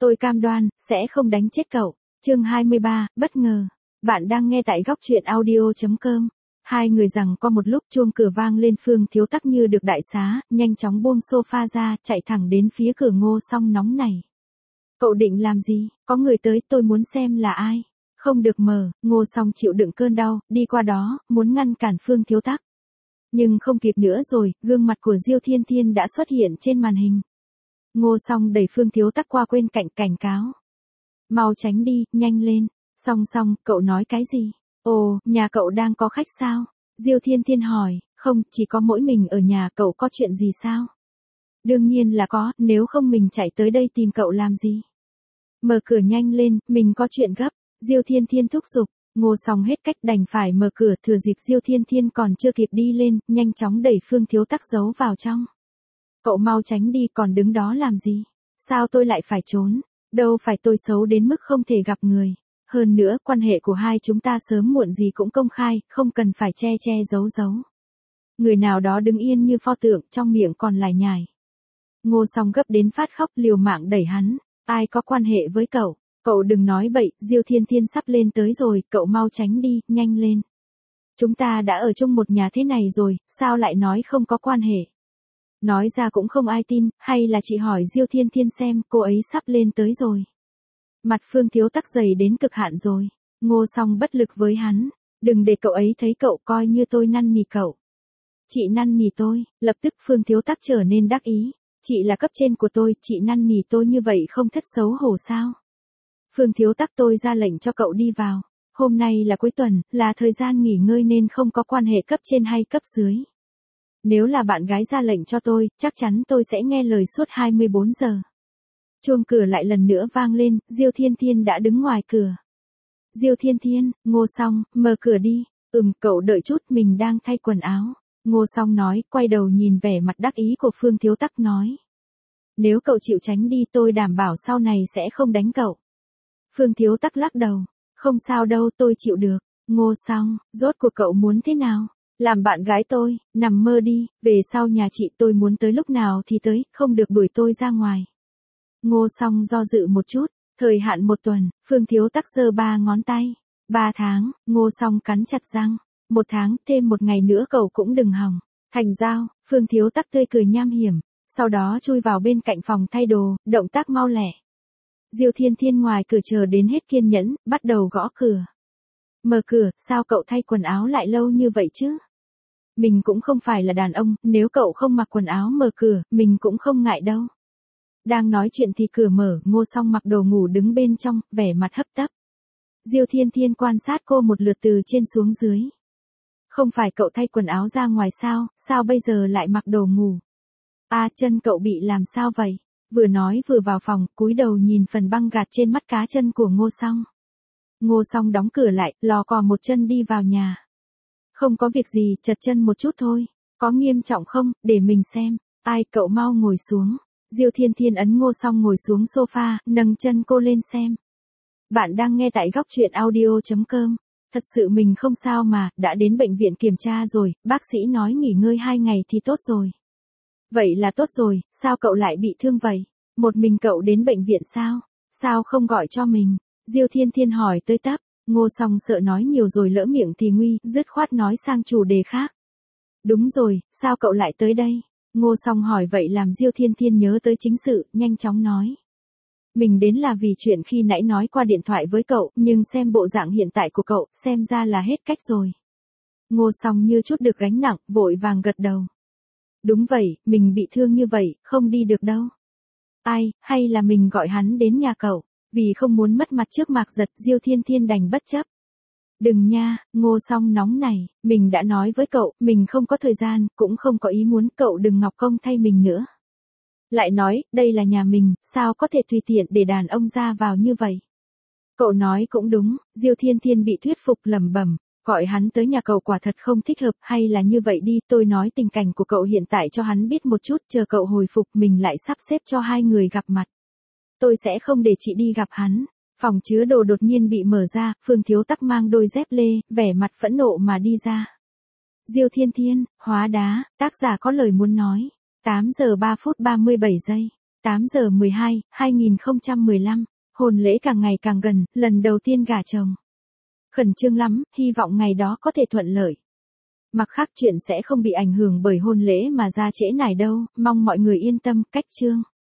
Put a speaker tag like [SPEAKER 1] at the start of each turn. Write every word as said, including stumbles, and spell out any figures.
[SPEAKER 1] Tôi cam đoan, sẽ không đánh chết cậu. Chương hai mươi ba, bất ngờ. Bạn đang nghe tại góc truyện audio chấm com. Hai người rằng có một lúc chuông cửa vang lên, Phương Thiếu Tắc như được đại xá, nhanh chóng buông sofa ra, chạy thẳng đến phía cửa Ngô Song nóng này. Cậu định làm gì? Có người tới, tôi muốn xem là ai. Không được mở, Ngô Song chịu đựng cơn đau, đi qua đó, muốn ngăn cản Phương Thiếu Tắc. Nhưng không kịp nữa rồi, gương mặt của Diêu Thiên Thiên đã xuất hiện trên màn hình. Ngô Song đẩy Phương Thiếu Tắc qua bên cạnh, cảnh cáo. Mau tránh đi, nhanh lên. Song Song, cậu nói cái gì? Ồ, nhà cậu đang có khách sao? Diêu Thiên Thiên hỏi. Không, chỉ có mỗi mình ở nhà, cậu có chuyện gì sao? Đương nhiên là có, nếu không mình chạy tới đây tìm cậu làm gì? Mở cửa nhanh lên, mình có chuyện gấp. Diêu Thiên Thiên thúc giục. Ngô Song hết cách đành phải mở cửa, thừa dịp Diêu Thiên Thiên còn chưa kịp đi lên, nhanh chóng đẩy Phương Thiếu Tắc giấu vào trong. Cậu mau tránh đi, còn đứng đó làm gì? Sao tôi lại phải trốn? Đâu phải tôi xấu đến mức không thể gặp người. Hơn nữa, quan hệ của hai chúng ta sớm muộn gì cũng công khai, không cần phải che che giấu giấu. Người nào đó đứng yên như pho tượng, trong miệng còn lải nhải. Ngô Song gấp đến phát khóc, liều mạng đẩy hắn. Ai có quan hệ với cậu? Cậu đừng nói bậy, Diêu Thiên Thiên sắp lên tới rồi, cậu mau tránh đi, nhanh lên. Chúng ta đã ở chung một nhà thế này rồi, sao lại nói không có quan hệ? Nói ra cũng không ai tin, hay là chị hỏi Diêu Thiên Thiên xem, cô ấy sắp lên tới rồi. Mặt Phương Thiếu Tắc dày đến cực hạn rồi. Ngô Song bất lực với hắn. Đừng để cậu ấy thấy cậu, coi như tôi năn nỉ cậu. Chị năn nỉ tôi, lập tức Phương Thiếu Tắc trở nên đắc ý. Chị là cấp trên của tôi, chị năn nỉ tôi như vậy không thất xấu hổ sao? Phương Thiếu Tắc, tôi ra lệnh cho cậu đi vào. Hôm nay là cuối tuần, là thời gian nghỉ ngơi nên không có quan hệ cấp trên hay cấp dưới. Nếu là bạn gái ra lệnh cho tôi, chắc chắn tôi sẽ nghe lời suốt hai mươi bốn giờ. Chuông cửa lại lần nữa vang lên, Diêu Thiên Thiên đã đứng ngoài cửa. Diêu Thiên Thiên, Ngô Song, mở cửa đi. Ừm, cậu đợi chút, mình đang thay quần áo. Ngô Song nói, quay đầu nhìn vẻ mặt đắc ý của Phương Thiếu Tắc nói. Nếu cậu chịu tránh đi, tôi đảm bảo sau này sẽ không đánh cậu. Phương Thiếu Tắc lắc đầu. Không sao đâu, tôi chịu được. Ngô Song, rốt cuộc cậu muốn thế nào? Làm bạn gái tôi, nằm mơ đi, về sau nhà chị tôi muốn tới lúc nào thì tới, không được đuổi tôi ra ngoài. Ngô Song do dự một chút, thời hạn một tuần, Phương Thiếu Tắc giơ ba ngón tay. Ba tháng, Ngô Song cắn chặt răng. Một tháng, thêm một ngày nữa cậu cũng đừng hòng. Thành giao, Phương Thiếu Tắc tươi cười nham hiểm, sau đó chui vào bên cạnh phòng thay đồ, động tác mau lẹ. Diêu Thiên Thiên ngoài cửa chờ đến hết kiên nhẫn, bắt đầu gõ cửa. Mở cửa, sao cậu thay quần áo lại lâu như vậy chứ? Mình cũng không phải là đàn ông, nếu cậu không mặc quần áo mở cửa, mình cũng không ngại đâu. Đang nói chuyện thì cửa mở, Ngô Song mặc đồ ngủ đứng bên trong, vẻ mặt hấp tấp. Diêu Thiên Thiên quan sát cô một lượt từ trên xuống dưới. Không phải cậu thay quần áo ra ngoài sao, sao bây giờ lại mặc đồ ngủ? À, chân cậu bị làm sao vậy? Vừa nói vừa vào phòng, cúi đầu nhìn phần băng gạc trên mắt cá chân của Ngô Song. Ngô Song đóng cửa lại, lò cò một chân đi vào nhà. Không có việc gì, chật chân một chút thôi. Có nghiêm trọng không, để mình xem. Ai, cậu mau ngồi xuống. Diêu Thiên Thiên ấn Ngô Song ngồi xuống sofa, nâng chân cô lên xem. Bạn đang nghe tại góc truyện audio chấm com. Thật sự mình không sao mà, đã đến bệnh viện kiểm tra rồi, bác sĩ nói nghỉ ngơi hai ngày thì tốt rồi. Vậy là tốt rồi, sao cậu lại bị thương vậy? Một mình cậu đến bệnh viện sao? Sao không gọi cho mình? Diêu Thiên Thiên hỏi tới tấp. Ngô Song sợ nói nhiều rồi lỡ miệng thì nguy, dứt khoát nói sang chủ đề khác. Đúng rồi, sao cậu lại tới đây? Ngô Song hỏi vậy làm Diêu Thiên Thiên nhớ tới chính sự, nhanh chóng nói. Mình đến là vì chuyện khi nãy nói qua điện thoại với cậu, nhưng xem bộ dạng hiện tại của cậu, xem ra là hết cách rồi. Ngô Song như chút được gánh nặng, vội vàng gật đầu. Đúng vậy, mình bị thương như vậy, không đi được đâu. Ai, hay là mình gọi hắn đến nhà cậu, vì không muốn mất mặt trước Mạc Giật, Diêu Thiên Thiên đành bất chấp. Đừng nha, Ngô Song nóng này, mình đã nói với cậu, mình không có thời gian, cũng không có ý muốn, cậu đừng ngọc công thay mình nữa. Lại nói, đây là nhà mình, sao có thể tùy tiện để đàn ông ra vào như vậy? Cậu nói cũng đúng, Diêu Thiên Thiên bị thuyết phục lẩm bẩm, gọi hắn tới nhà cậu quả thật không thích hợp, hay là như vậy đi, tôi nói tình cảnh của cậu hiện tại cho hắn biết một chút, chờ cậu hồi phục mình lại sắp xếp cho hai người gặp mặt. Tôi sẽ không để chị đi gặp hắn. Phòng chứa đồ đột nhiên bị mở ra, Phương Thiếu Tắc mang đôi dép lê, vẻ mặt phẫn nộ mà đi ra. Diêu Thiên Thiên, hóa đá, tác giả có lời muốn nói. tám giờ ba phút ba mươi bảy giây. tám giờ mười hai, hai nghìn không trăm mười lăm, hôn lễ càng ngày càng gần, lần đầu tiên gả chồng. Khẩn trương lắm, hy vọng ngày đó có thể thuận lợi. Mặt khác chuyện sẽ không bị ảnh hưởng bởi hôn lễ mà ra trễ nải đâu, mong mọi người yên tâm, cách chương.